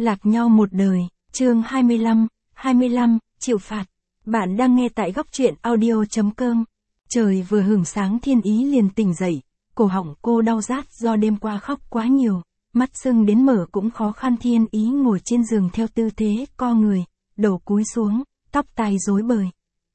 Lạc nhau một đời, chương 25, chịu phạt. Bạn đang nghe tại góc truyện audio.com. Trời vừa hửng sáng Thiên Ý liền tỉnh dậy, cổ họng cô đau rát do đêm qua khóc quá nhiều, mắt sưng đến mở cũng khó khăn. Thiên Ý ngồi trên giường theo tư thế co người, đầu cúi xuống, tóc tai rối bời.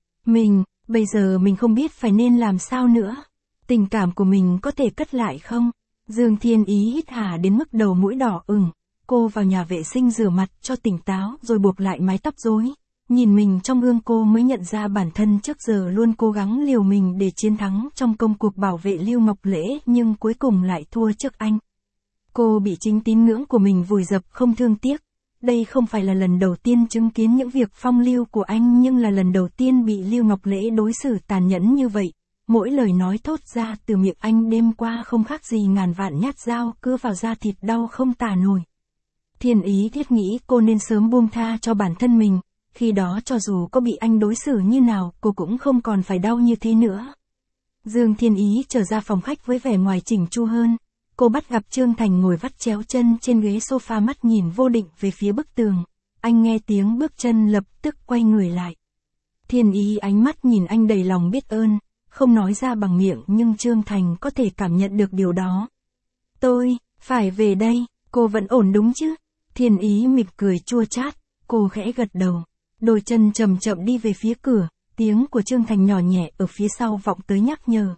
Bây giờ mình không biết phải nên làm sao nữa. Tình cảm của mình có thể cất lại không? Dương Thiên Ý hít hà đến mức đầu mũi đỏ ửng. Cô vào nhà vệ sinh rửa mặt cho tỉnh táo rồi buộc lại mái tóc rối. Nhìn mình trong gương cô mới nhận ra bản thân trước giờ luôn cố gắng liều mình để chiến thắng trong công cuộc bảo vệ Lưu Ngọc Lễ nhưng cuối cùng lại thua trước anh. Cô bị chính tín ngưỡng của mình vùi dập không thương tiếc. Đây không phải là lần đầu tiên chứng kiến những việc phong lưu của anh nhưng là lần đầu tiên bị Lưu Ngọc Lễ đối xử tàn nhẫn như vậy. Mỗi lời nói thốt ra từ miệng anh đêm qua không khác gì ngàn vạn nhát dao cứa vào da thịt đau không tả nổi. Thiên Ý thiết nghĩ cô nên sớm buông tha cho bản thân mình, khi đó cho dù có bị anh đối xử như nào cô cũng không còn phải đau như thế nữa. Dương Thiên Ý trở ra phòng khách với vẻ ngoài chỉnh chu hơn, cô bắt gặp Trương Thành ngồi vắt chéo chân trên ghế sofa mắt nhìn vô định về phía bức tường. Anh nghe tiếng bước chân lập tức quay người lại. Thiên Ý ánh mắt nhìn anh đầy lòng biết ơn, không nói ra bằng miệng nhưng Trương Thành có thể cảm nhận được điều đó. Tôi, phải về đây, cô vẫn ổn đúng chứ? Thiên Ý mỉm cười chua chát, cô khẽ gật đầu, đôi chân chậm chậm đi về phía cửa, tiếng của Trương Thành nhỏ nhẹ ở phía sau vọng tới nhắc nhở.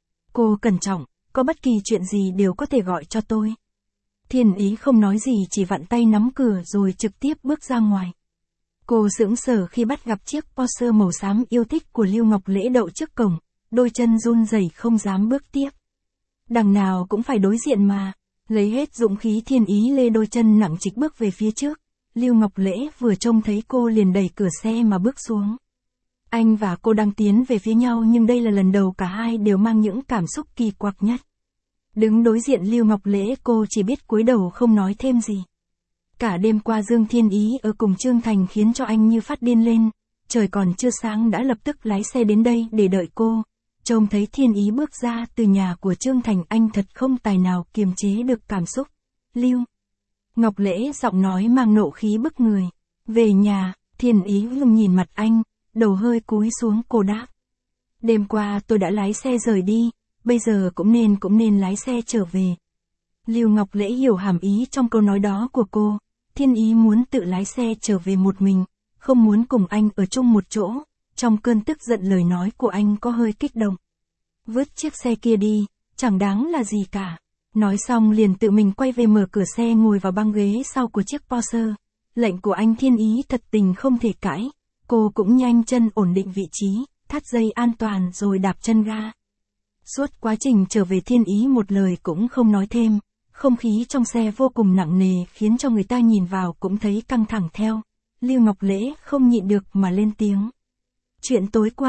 Cô cẩn trọng, có bất kỳ chuyện gì đều có thể gọi cho tôi. Thiên Ý không nói gì chỉ vặn tay nắm cửa rồi trực tiếp bước ra ngoài. Cô sững sờ khi bắt gặp chiếc Porsche màu xám yêu thích của Lưu Ngọc Lễ đậu trước cổng, đôi chân run rẩy không dám bước tiếp. Đằng nào cũng phải đối diện mà. Lấy hết dũng khí Thiên Ý lê đôi chân nặng trịch bước về phía trước. Lưu Ngọc Lễ vừa trông thấy cô liền đẩy cửa xe mà bước xuống. Anh và cô đang tiến về phía nhau nhưng đây là lần đầu cả hai đều mang những cảm xúc kỳ quặc nhất. Đứng đối diện Lưu Ngọc Lễ cô chỉ biết cúi đầu không nói thêm gì. Cả đêm qua Dương Thiên Ý ở cùng Trương Thành khiến cho anh như phát điên lên. Trời còn chưa sáng đã lập tức lái xe đến đây để đợi cô. Trông thấy Thiên Ý bước ra từ nhà của Trương Thành anh thật không tài nào kiềm chế được cảm xúc. Lưu Ngọc Lễ giọng nói mang nộ khí bức người. Về nhà, Thiên Ý lùng nhìn mặt anh, đầu hơi cúi xuống cô đáp. Đêm qua tôi đã lái xe rời đi, bây giờ cũng nên lái xe trở về. Lưu Ngọc Lễ hiểu hàm ý trong câu nói đó của cô. Thiên Ý muốn tự lái xe trở về một mình, không muốn cùng anh ở chung một chỗ. Trong cơn tức giận lời nói của anh có hơi kích động. Vứt chiếc xe kia đi, chẳng đáng là gì cả. Nói xong liền tự mình quay về mở cửa xe ngồi vào băng ghế sau của chiếc Porsche. Lệnh của anh Thiên Ý thật tình không thể cãi. Cô cũng nhanh chân ổn định vị trí, thắt dây an toàn rồi đạp chân ga. Suốt quá trình trở về Thiên Ý một lời cũng không nói thêm. Không khí trong xe vô cùng nặng nề khiến cho người ta nhìn vào cũng thấy căng thẳng theo. Lưu Ngọc Lễ không nhịn được mà lên tiếng. Chuyện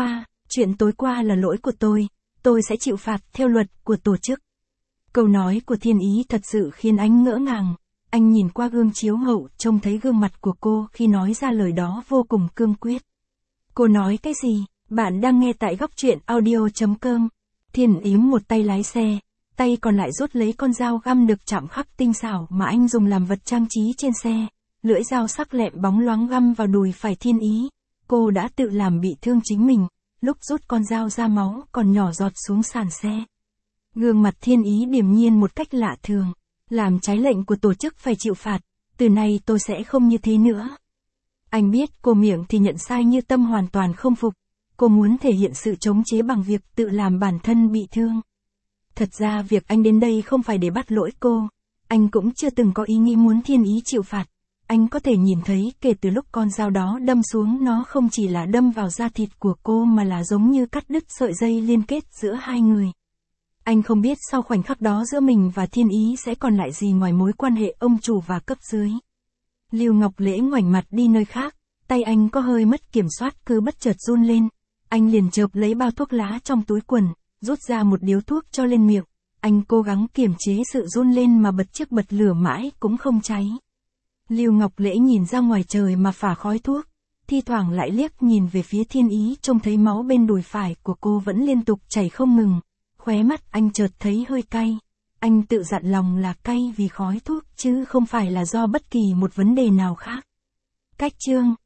tối qua là lỗi của tôi sẽ chịu phạt theo luật của tổ chức. Câu nói của Thiên Ý thật sự khiến anh ngỡ ngàng. Anh nhìn qua gương chiếu hậu trông thấy gương mặt của cô khi nói ra lời đó vô cùng cương quyết. Cô nói cái gì? Bạn đang nghe tại góc truyện audio.com. Thiên Ý một tay lái xe, tay còn lại rút lấy con dao găm được chạm khắc tinh xảo mà anh dùng làm vật trang trí trên xe. Lưỡi dao sắc lẹm bóng loáng găm vào đùi phải Thiên Ý. Cô đã tự làm bị thương chính mình, lúc rút con dao ra máu còn nhỏ giọt xuống sàn xe. Gương mặt Thiên Ý điềm nhiên một cách lạ thường, làm trái lệnh của tổ chức phải chịu phạt, từ nay tôi sẽ không như thế nữa. Anh biết cô miệng thì nhận sai như tâm hoàn toàn không phục, cô muốn thể hiện sự chống chế bằng việc tự làm bản thân bị thương. Thật ra việc anh đến đây không phải để bắt lỗi cô, anh cũng chưa từng có ý nghĩ muốn Thiên Ý chịu phạt. Anh có thể nhìn thấy kể từ lúc con dao đó đâm xuống nó không chỉ là đâm vào da thịt của cô mà là giống như cắt đứt sợi dây liên kết giữa hai người. Anh không biết sau khoảnh khắc đó giữa mình và Thiên Ý sẽ còn lại gì ngoài mối quan hệ ông chủ và cấp dưới. Lưu Ngọc Lễ ngoảnh mặt đi nơi khác, tay anh có hơi mất kiểm soát cứ bất chợt run lên. Anh liền chộp lấy bao thuốc lá trong túi quần, rút ra một điếu thuốc cho lên miệng. Anh cố gắng kiềm chế sự run lên mà bật chiếc bật lửa mãi cũng không cháy. Lưu Ngọc Lễ nhìn ra ngoài trời mà phả khói thuốc, thi thoảng lại liếc nhìn về phía Thiên Ý trông thấy máu bên đùi phải của cô vẫn liên tục chảy không ngừng. Khóe mắt anh chợt thấy hơi cay. Anh tự dặn lòng là cay vì khói thuốc chứ không phải là do bất kỳ một vấn đề nào khác. Cách chương